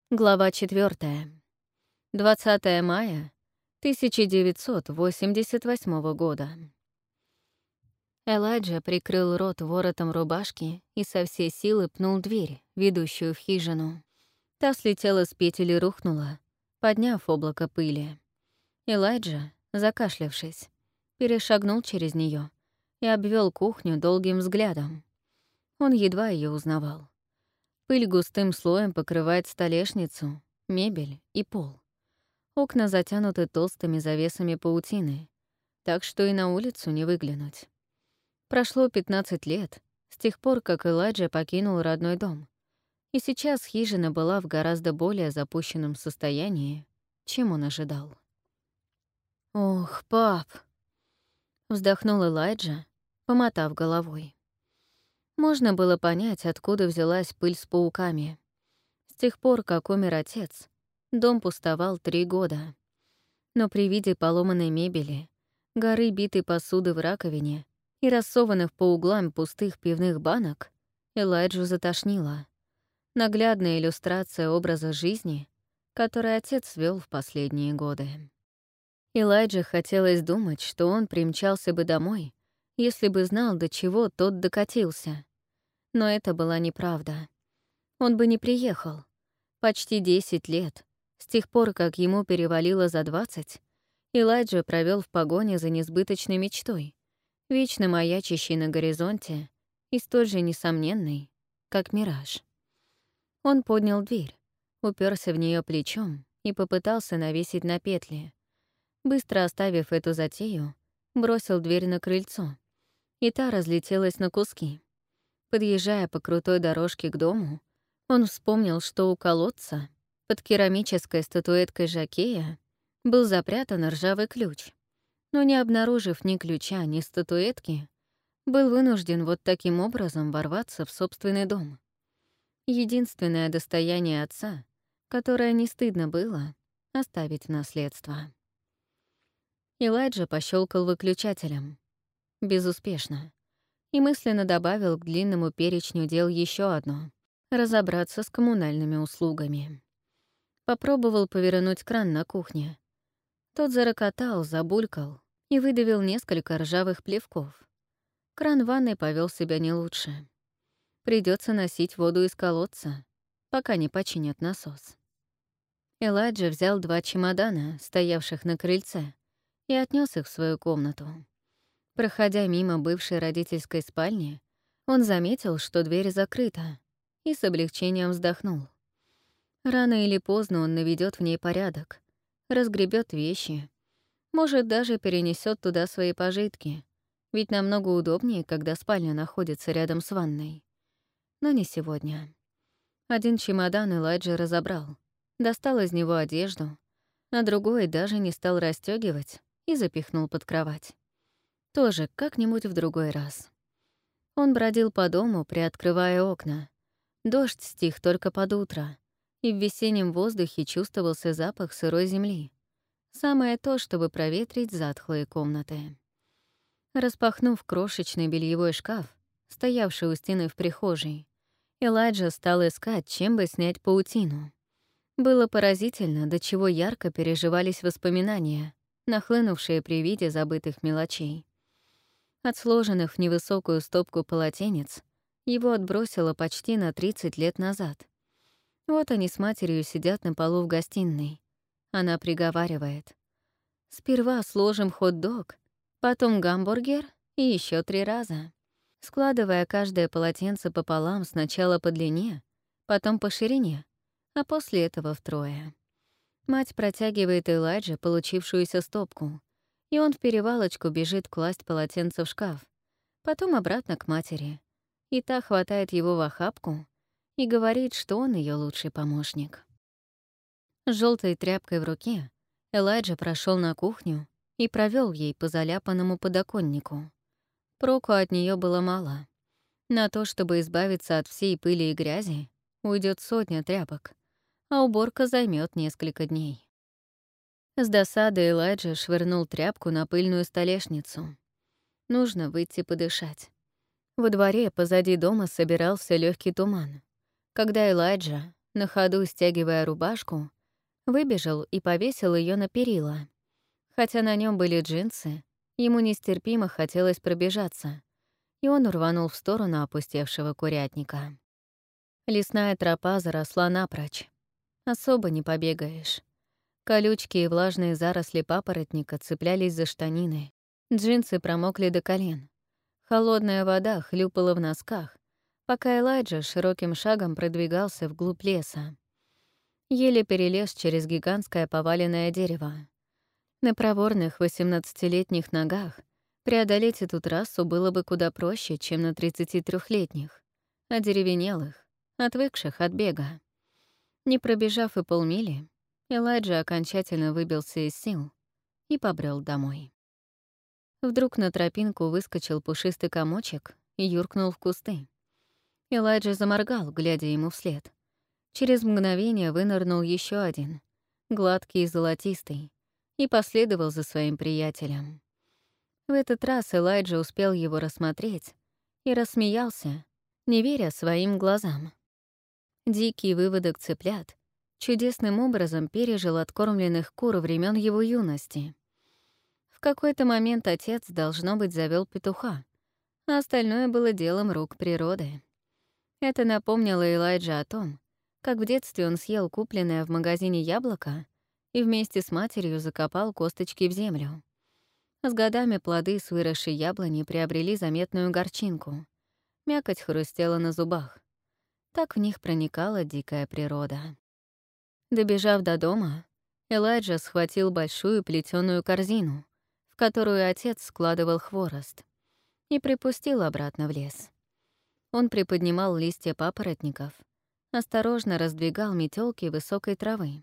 Глава 4. 20 мая 1988 года. Элайджа прикрыл рот воротом рубашки и со всей силы пнул дверь, ведущую в хижину. Та слетела с петель и рухнула, подняв облако пыли. Элайджа, закашлявшись, перешагнул через нее и обвел кухню долгим взглядом. Он едва ее узнавал. Пыль густым слоем покрывает столешницу, мебель и пол. Окна затянуты толстыми завесами паутины, так что и на улицу не выглянуть. Прошло 15 лет с тех пор, как Элайджа покинул родной дом, и сейчас хижина была в гораздо более запущенном состоянии, чем он ожидал. «Ох, пап!» — вздохнул Элайджа, помотав головой. Можно было понять, откуда взялась пыль с пауками. С тех пор, как умер отец, дом пустовал 3 года. Но при виде поломанной мебели, горы битой посуды в раковине и рассованных по углам пустых пивных банок, Элайджу затошнило. Наглядная иллюстрация образа жизни, который отец вел в последние годы. Элайджа хотелось думать, что он примчался бы домой, если бы знал, до чего тот докатился. Но это была неправда. Он бы не приехал. Почти 10 лет, с тех пор, как ему перевалило за 20, Элайджа провел в погоне за несбыточной мечтой, вечно маячащей на горизонте и столь же несомненной, как мираж. Он поднял дверь, уперся в нее плечом и попытался навесить на петли. Быстро оставив эту затею, бросил дверь на крыльцо, и та разлетелась на куски. Подъезжая по крутой дорожке к дому, он вспомнил, что у колодца, под керамической статуэткой жокея, был запрятан ржавый ключ, но, не обнаружив ни ключа, ни статуэтки, был вынужден вот таким образом ворваться в собственный дом. Единственное достояние отца, которое не стыдно было оставить в наследство. Элайджа пощелкал выключателем. Безуспешно. И мысленно добавил к длинному перечню дел еще одно — разобраться с коммунальными услугами. Попробовал повернуть кран на кухне. Тот зарокотал, забулькал и выдавил несколько ржавых плевков. Кран в ванной повел себя не лучше. Придется носить воду из колодца, пока не починят насос. Элайджа взял 2 чемодана, стоявших на крыльце, и отнес их в свою комнату. Проходя мимо бывшей родительской спальни, он заметил, что дверь закрыта, и с облегчением вздохнул. Рано или поздно он наведет в ней порядок, разгребет вещи, может, даже перенесет туда свои пожитки, ведь намного удобнее, когда спальня находится рядом с ванной. Но не сегодня. Один чемодан Элайджа разобрал, достал из него одежду, а другой даже не стал расстёгивать и запихнул под кровать. Тоже как-нибудь в другой раз. Он бродил по дому, приоткрывая окна. Дождь стих только под утро, и в весеннем воздухе чувствовался запах сырой земли. Самое то, чтобы проветрить затхлые комнаты. Распахнув крошечный бельевой шкаф, стоявший у стены в прихожей, Элайджа стал искать, чем бы снять паутину. Было поразительно, до чего ярко переживались воспоминания, нахлынувшие при виде забытых мелочей. От сложенных в невысокую стопку полотенец его отбросило почти на 30 лет назад. Вот они с матерью сидят на полу в гостиной. Она приговаривает: «Сперва сложим хот-дог, потом гамбургер и еще 3 раза», складывая каждое полотенце пополам сначала по длине, потом по ширине, а после этого втрое. Мать протягивает Элайджа получившуюся стопку, и он в перевалочку бежит класть полотенце в шкаф, потом обратно к матери. И та хватает его в охапку и говорит, что он ее лучший помощник. С желтой тряпкой в руке Элайджа прошел на кухню и провел ей по заляпанному подоконнику. Проку от нее было мало. На то, чтобы избавиться от всей пыли и грязи, уйдет 100 тряпок, а уборка займет несколько дней. С досадой Элайджа швырнул тряпку на пыльную столешницу. Нужно выйти подышать. Во дворе позади дома собирался легкий туман. Когда Элайджа, на ходу стягивая рубашку, выбежал и повесил ее на перила. Хотя на нем были джинсы, ему нестерпимо хотелось пробежаться, и он рванул в сторону опустевшего курятника. Лесная тропа заросла напрочь. Особо не побегаешь. Колючки и влажные заросли папоротника цеплялись за штанины. Джинсы промокли до колен. Холодная вода хлюпала в носках, пока Элайджа широким шагом продвигался вглубь леса. Еле перелез через гигантское поваленное дерево. На проворных 18-летних ногах преодолеть эту трассу было бы куда проще, чем на 33-летних, одеревенелых, отвыкших от бега. Не пробежав и полмили, Элайджа окончательно выбился из сил и побрел домой. Вдруг на тропинку выскочил пушистый комочек и юркнул в кусты. Элайджа заморгал, глядя ему вслед. Через мгновение вынырнул еще один, гладкий и золотистый, и последовал за своим приятелем. В этот раз Элайджа успел его рассмотреть и рассмеялся, не веря своим глазам. Дикий выводок цыплят чудесным образом пережил откормленных кур времен его юности. В какой-то момент отец, должно быть, завел петуха, а остальное было делом рук природы. Это напомнило Элайджа о том, как в детстве он съел купленное в магазине яблоко и вместе с матерью закопал косточки в землю. С годами плоды с выросшей яблони приобрели заметную горчинку. Мякоть хрустела на зубах. Так в них проникала дикая природа. Добежав до дома, Элайджа схватил большую плетеную корзину, в которую отец складывал хворост, и припустил обратно в лес. Он приподнимал листья папоротников, осторожно раздвигал метелки высокой травы.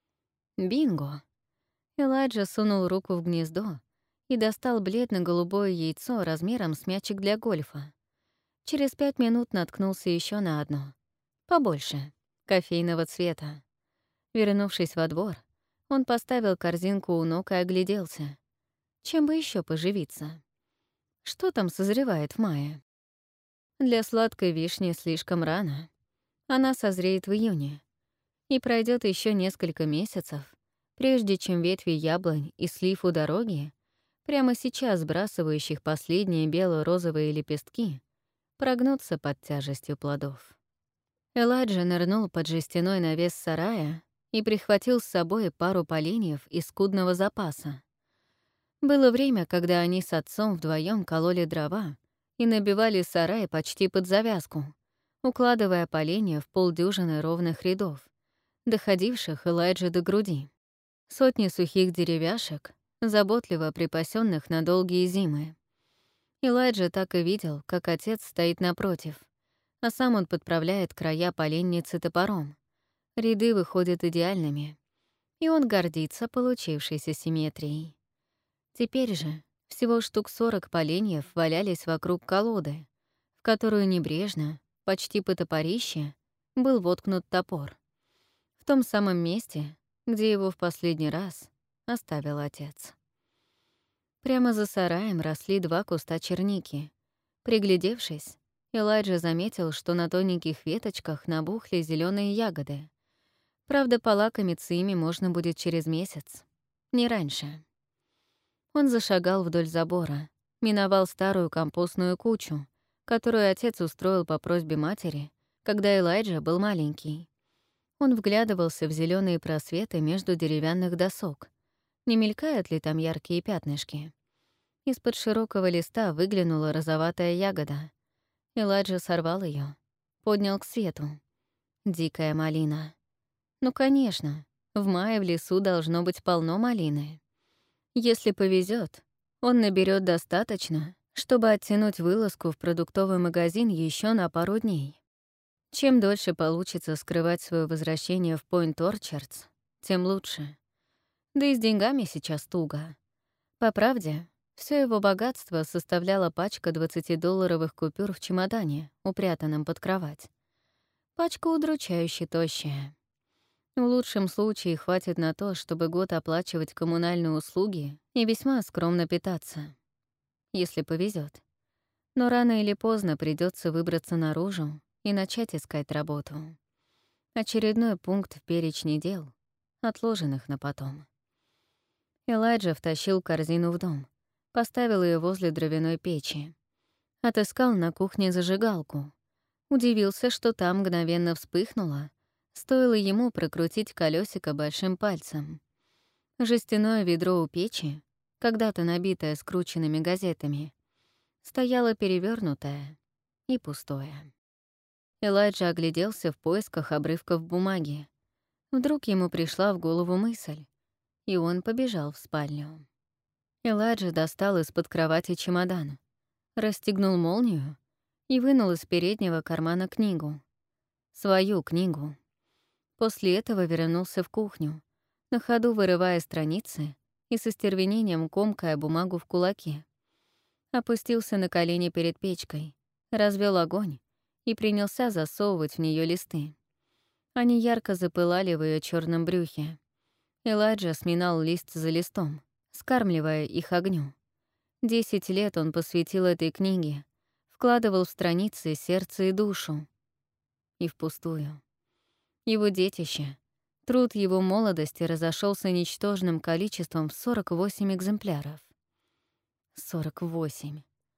Бинго! Элайджа сунул руку в гнездо и достал бледно-голубое яйцо размером с мячик для гольфа. Через 5 минут наткнулся еще на одно, побольше, кофейного цвета. Вернувшись во двор, он поставил корзинку у ног и огляделся. Чем бы еще поживиться? Что там созревает в мае? Для сладкой вишни слишком рано. Она созреет в июне. И пройдет еще несколько месяцев, прежде чем ветви яблонь и слив у дороги, прямо сейчас сбрасывающих последние бело-розовые лепестки, прогнутся под тяжестью плодов. Элайджа нырнул под жестяной навес сарая и прихватил с собой пару поленьев из скудного запаса. Было время, когда они с отцом вдвоем кололи дрова и набивали сарай почти под завязку, укладывая поленья в полдюжины ровных рядов, доходивших Элайджа до груди. Сотни сухих деревяшек, заботливо припасенных на долгие зимы. Элайджа так и видел, как отец стоит напротив, а сам он подправляет края поленницы топором. Ряды выходят идеальными, и он гордится получившейся симметрией. Теперь же всего штук 40 поленьев валялись вокруг колоды, в которую небрежно, почти по топорище, был воткнут топор. В том самом месте, где его в последний раз оставил отец. Прямо за сараем росли 2 куста черники. Приглядевшись, Элайджа заметил, что на тоненьких веточках набухли зеленые ягоды. Правда, полакомиться ими можно будет через месяц, не раньше. Он зашагал вдоль забора, миновал старую компостную кучу, которую отец устроил по просьбе матери, когда Элайджа был маленький. Он вглядывался в зеленые просветы между деревянных досок. Не мелькают ли там яркие пятнышки? Из-под широкого листа выглянула розоватая ягода. Элайджа сорвал ее, поднял к свету. Дикая малина. Ну, конечно, в мае в лесу должно быть полно малины. Если повезет, он наберет достаточно, чтобы оттянуть вылазку в продуктовый магазин еще на пару дней. Чем дольше получится скрывать свое возвращение в Пойнт-Орчардс, тем лучше. Да и с деньгами сейчас туго. По правде, все его богатство составляла пачка 20-долларовых купюр в чемодане, упрятанном под кровать. Пачка удручающе тощая. В лучшем случае хватит на то, чтобы год оплачивать коммунальные услуги и весьма скромно питаться. Если повезет. Но рано или поздно придется выбраться наружу и начать искать работу. Очередной пункт в перечне дел, отложенных на потом. Элайджа втащил корзину в дом, поставил ее возле дровяной печи. Отыскал на кухне зажигалку. Удивился, что там мгновенно вспыхнуло, стоило ему прокрутить колесико большим пальцем. Жестяное ведро у печи, когда-то набитое скрученными газетами, стояло перевернутое и пустое. Элайджа огляделся в поисках обрывков бумаги. Вдруг ему пришла в голову мысль, и он побежал в спальню. Элайджа достал из-под кровати чемодан, расстегнул молнию и вынул из переднего кармана книгу. Свою книгу. После этого вернулся в кухню, на ходу вырывая страницы и со стервенением комкая бумагу в кулаке. Опустился на колени перед печкой, развел огонь и принялся засовывать в нее листы. Они ярко запылали в ее черном брюхе. Элайджа сминал лист за листом, скармливая их огню. 10 лет он посвятил этой книге, вкладывал в страницы сердце и душу. И впустую. Его детище, труд его молодости разошелся ничтожным количеством в 48 экземпляров. 48.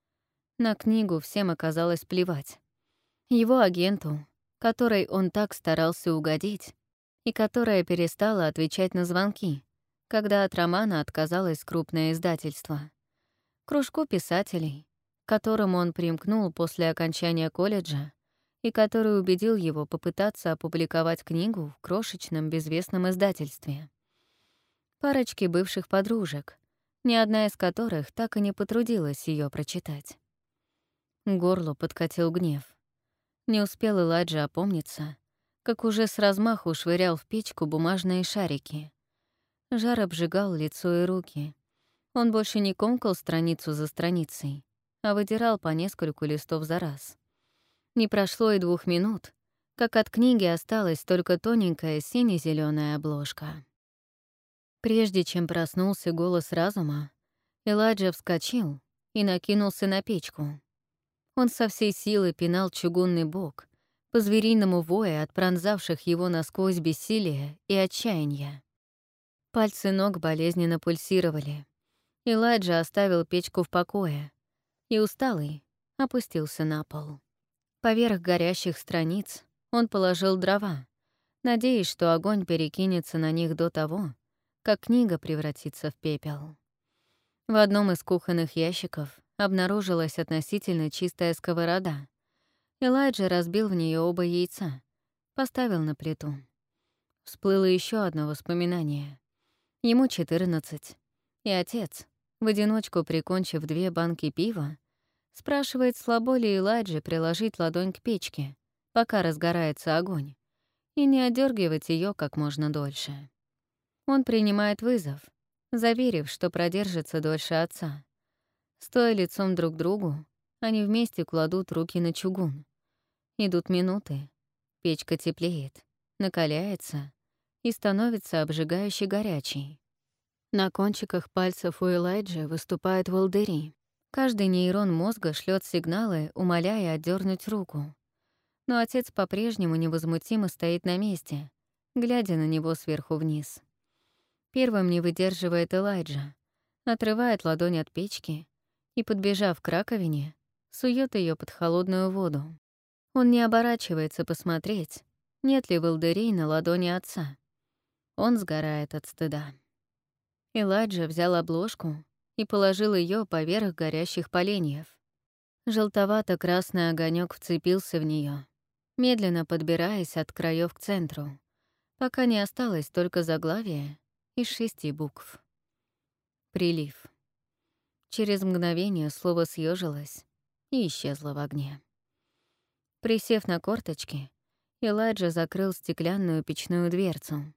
На книгу всем оказалось плевать. Его агенту, которой он так старался угодить, и которая перестала отвечать на звонки, когда от романа отказалось крупное издательство. Кружку писателей, к которому он примкнул после окончания колледжа, и который убедил его попытаться опубликовать книгу в крошечном безвестном издательстве. Парочки бывших подружек, ни одна из которых так и не потрудилась ее прочитать. К горлу подкатил гнев. Не успел Элайджа опомниться, как уже с размаху швырял в печку бумажные шарики. Жар обжигал лицо и руки. Он больше не комкал страницу за страницей, а выдирал по нескольку листов за раз. Не прошло и 2 минут, как от книги осталась только тоненькая сине-зелёная обложка. Прежде чем проснулся голос разума, Элайджа вскочил и накинулся на печку. Он со всей силы пинал чугунный бок, по-звериному воя от пронзавших его насквозь бессилия и отчаяния. Пальцы ног болезненно пульсировали. Элайджа оставил печку в покое и, усталый, опустился на пол. Поверх горящих страниц он положил дрова, надеясь, что огонь перекинется на них до того, как книга превратится в пепел. В одном из кухонных ящиков обнаружилась относительно чистая сковорода. Элайджа разбил в нее оба яйца, поставил на плиту. Всплыло еще одно воспоминание. Ему 14, и отец, в одиночку прикончив 2 банки пива, спрашивает, слабо ли Элайджа приложить ладонь к печке, пока разгорается огонь, и не отдергивать ее как можно дольше. Он принимает вызов, заверив, что продержится дольше отца. Стоя лицом друг к другу, они вместе кладут руки на чугун. Идут минуты. Печка теплеет, накаляется и становится обжигающе горячей. На кончиках пальцев у Элайджи выступают волдыри. Каждый нейрон мозга шлет сигналы, умоляя отдернуть руку. Но отец по-прежнему невозмутимо стоит на месте, глядя на него сверху вниз. Первым не выдерживает Элайджа, отрывает ладонь от печки и, подбежав к раковине, сует ее под холодную воду. Он не оборачивается посмотреть, нет ли волдырей на ладони отца. Он сгорает от стыда. Элайджа взял обложку и положил ее поверх горящих поленьев. Желтовато-красный огонек вцепился в нее, медленно подбираясь от краев к центру, пока не осталось только заглавие из 6 букв. Прилив. Через мгновение слово съежилось и исчезло в огне. Присев на корточки, Элайджа закрыл стеклянную печную дверцу.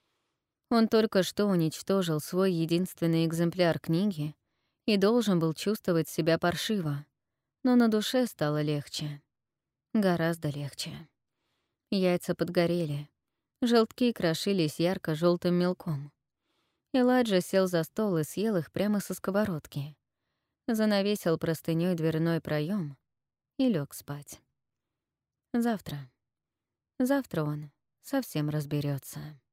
Он только что уничтожил свой единственный экземпляр книги и должен был чувствовать себя паршиво, но на душе стало легче. Гораздо легче. Яйца подгорели, желтки крошились ярко желтым мелком. Элайджа сел за стол и съел их прямо со сковородки. Занавесил простынёй дверной проем и лег спать. Завтра он совсем разберется.